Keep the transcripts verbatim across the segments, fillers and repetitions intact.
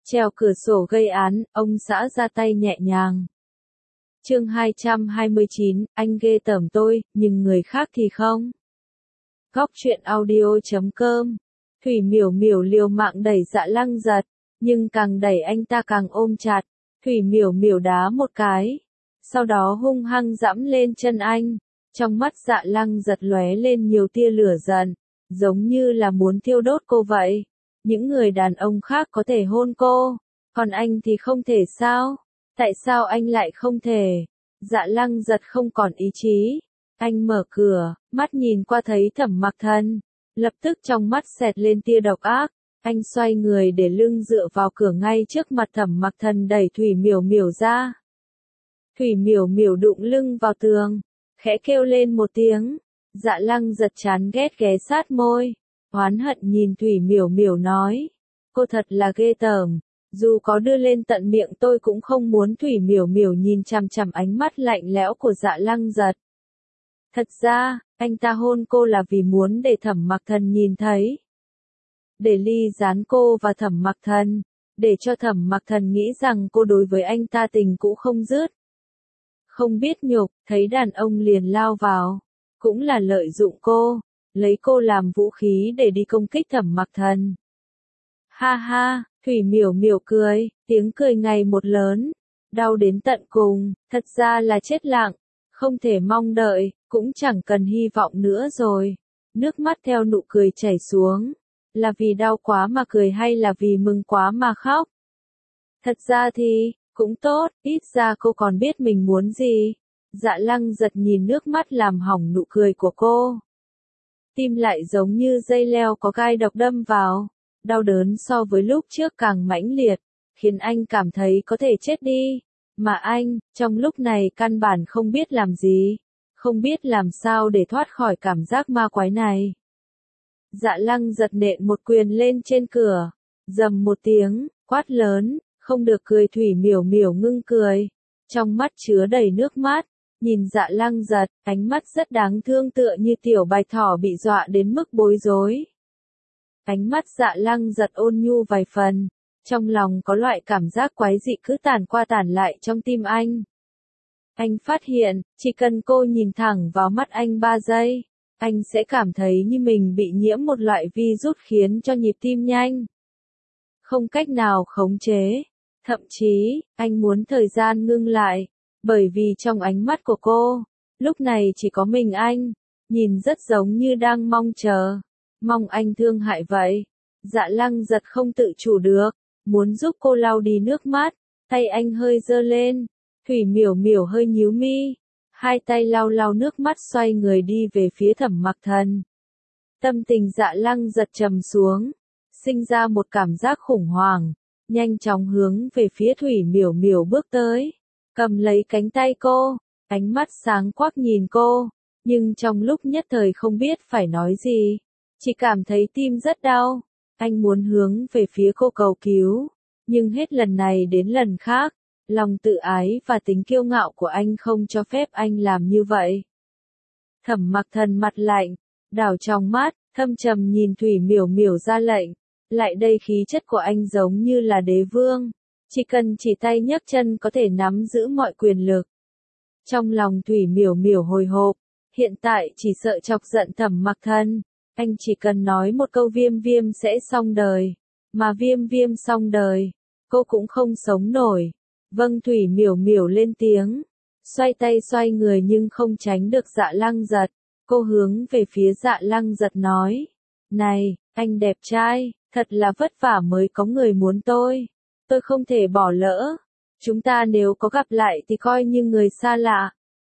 Trèo cửa sổ gây án, ông xã ra tay nhẹ nhàng. Chương hai trăm hai mươi chín, anh ghê tởm tôi, nhưng người khác thì không. Góc truyện audio chấm com. Thủy Miểu Miểu liều mạng đẩy Dạ Lăng Giật, nhưng càng đẩy anh ta càng ôm chặt. Thủy Miểu Miểu đá một cái, sau đó hung hăng giẫm lên chân anh. Trong mắt Dạ Lăng Giật lóe lên nhiều tia lửa giận, giống như là muốn thiêu đốt cô vậy. Những người đàn ông khác có thể hôn cô, còn anh thì không thể sao? Tại sao anh lại không thể? Dạ Lăng Giật không còn ý chí. Anh mở cửa, mắt nhìn qua thấy Thẩm Mặc Thần, lập tức trong mắt xẹt lên tia độc ác. Anh xoay người để lưng dựa vào cửa ngay trước mặt Thẩm Mặc Thần đẩy Thủy Miểu Miểu ra. Thủy Miểu Miểu đụng lưng vào tường, khẽ kêu lên một tiếng. Dạ Lăng Giật chán ghét ghé sát môi, oán hận nhìn Thủy Miểu Miểu nói, cô thật là ghê tởm, dù có đưa lên tận miệng tôi cũng không muốn. Thủy Miểu Miểu nhìn chằm chằm ánh mắt lạnh lẽo của Dạ Lăng Giật. Thật ra, anh ta hôn cô là vì muốn để Thẩm Mặc Thần nhìn thấy. Để ly gián cô và Thẩm Mặc Thần, để cho Thẩm Mặc Thần nghĩ rằng cô đối với anh ta tình cũ không dứt. Không biết nhục, thấy đàn ông liền lao vào, cũng là lợi dụng cô, lấy cô làm vũ khí để đi công kích Thẩm Mặc Thần. Ha ha, Thủy Miểu Miểu cười, tiếng cười ngày một lớn, đau đến tận cùng, thật ra là chết lặng, không thể mong đợi, cũng chẳng cần hy vọng nữa rồi. Nước mắt theo nụ cười chảy xuống, là vì đau quá mà cười hay là vì mừng quá mà khóc? Thật ra thì, cũng tốt, ít ra cô còn biết mình muốn gì. Dạ Lăng Giật nhìn nước mắt làm hỏng nụ cười của cô. Tim lại giống như dây leo có gai độc đâm vào, đau đớn so với lúc trước càng mãnh liệt, khiến anh cảm thấy có thể chết đi. Mà anh, trong lúc này căn bản không biết làm gì, không biết làm sao để thoát khỏi cảm giác ma quái này. Dạ Lăng Giật nện một quyền lên trên cửa, rầm một tiếng, quát lớn, không được cười. Thủy Miểu Miểu ngưng cười, trong mắt chứa đầy nước mắt, nhìn Dạ Lăng Giật, ánh mắt rất đáng thương tựa như tiểu bạch thỏ bị dọa đến mức bối rối. Ánh mắt Dạ Lăng Giật ôn nhu vài phần, trong lòng có loại cảm giác quái dị cứ tản qua tản lại trong tim anh. Anh phát hiện, chỉ cần cô nhìn thẳng vào mắt anh ba giây, anh sẽ cảm thấy như mình bị nhiễm một loại virus khiến cho nhịp tim nhanh, không cách nào khống chế. Thậm chí, anh muốn thời gian ngưng lại, bởi vì trong ánh mắt của cô, lúc này chỉ có mình anh, nhìn rất giống như đang mong chờ, mong anh thương hại vậy. Dạ Lăng Giật không tự chủ được, muốn giúp cô lau đi nước mắt, tay anh hơi giơ lên. Thủy Miểu Miểu hơi nhíu mi, hai tay lau lau nước mắt xoay người đi về phía Thẩm Mặc Thần. Tâm tình Dạ Lăng Giật trầm xuống, sinh ra một cảm giác khủng hoảng, nhanh chóng hướng về phía Thủy Miểu Miểu bước tới, cầm lấy cánh tay cô, ánh mắt sáng quắc nhìn cô, nhưng trong lúc nhất thời không biết phải nói gì, chỉ cảm thấy tim rất đau. Anh muốn hướng về phía cô cầu cứu, nhưng hết lần này đến lần khác, lòng tự ái và tính kiêu ngạo của anh không cho phép anh làm như vậy. Thẩm Mặc Thần mặt lạnh, đảo trong mắt, thâm trầm nhìn Thủy Miểu Miểu ra lệnh. Lại đây, khí chất của anh giống như là đế vương, chỉ cần chỉ tay nhấc chân có thể nắm giữ mọi quyền lực. Trong lòng Thủy Miểu Miểu hồi hộp, hiện tại chỉ sợ chọc giận Thẩm Mặc Thần, anh chỉ cần nói một câu Viêm Viêm sẽ xong đời, mà Viêm Viêm xong đời, cô cũng không sống nổi. Vâng, Thủy Miểu Miểu lên tiếng, xoay tay xoay người nhưng không tránh được Dạ Lăng Giật. Cô hướng về phía Dạ Lăng Giật nói, này, anh đẹp trai, thật là vất vả mới có người muốn tôi, tôi không thể bỏ lỡ, chúng ta nếu có gặp lại thì coi như người xa lạ.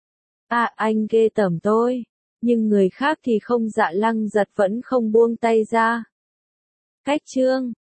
À, anh ghê tởm tôi, nhưng người khác thì không. Dạ Lăng Giật vẫn không buông tay ra. Cách chương